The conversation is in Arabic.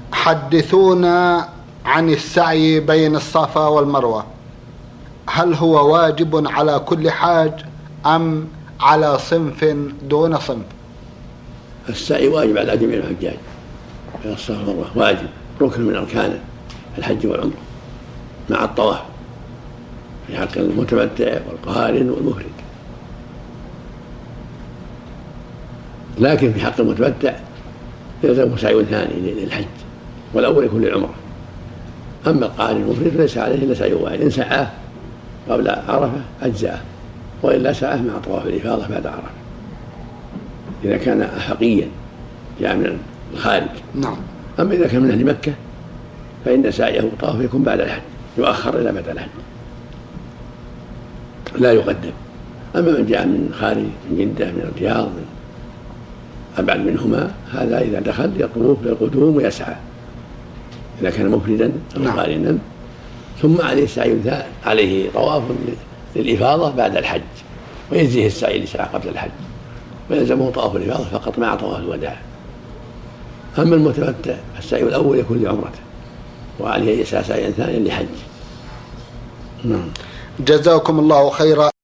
حدثونا عن السعي بين الصفا والمروة، هل هو واجب على كل حاج أم على صنف دون صنف؟ السعي واجب على جميع الحجاج بين الصفا والمروة، واجب ركن من أركان الحج والعمرة مع الطواف في حق المتمتع والقارن والمفرد. لكن في حق المتمتع يلزم سعي ثاني للحج، والأول يكون للعمرة. أما القارن المفرد ليس عليه إلا سعي واحد، إن سعاه قبل عرفة أجزأه، وإلا سعاه مع طواف الإفاضة بعد عرفة إذا كان أحقيا جاء من الخارج. نعم. أما إذا كان من أهل مكة فإن سعيه وطوافه يكون بعد الحج، يؤخر إلى بعد الحج لا يقدم. أما من جاء من خارج، من جدة، من الرياض، من أبعد منهما، هذا إذا دخل يطوف للقدوم ويسعى إذا كان مفردا أو قارنا، ثم عليه سعي عليه طواف للإفاضة بعد الحج، ويجزيه السعي اللي سعى قبل الحج، ويلزمه طواف الإفاضة فقط مع طواف الوداع. أما المتمتع السعي الأول يكون لعمرته، وعليه سعيا ثانيا لحج. جزاكم الله خيرا.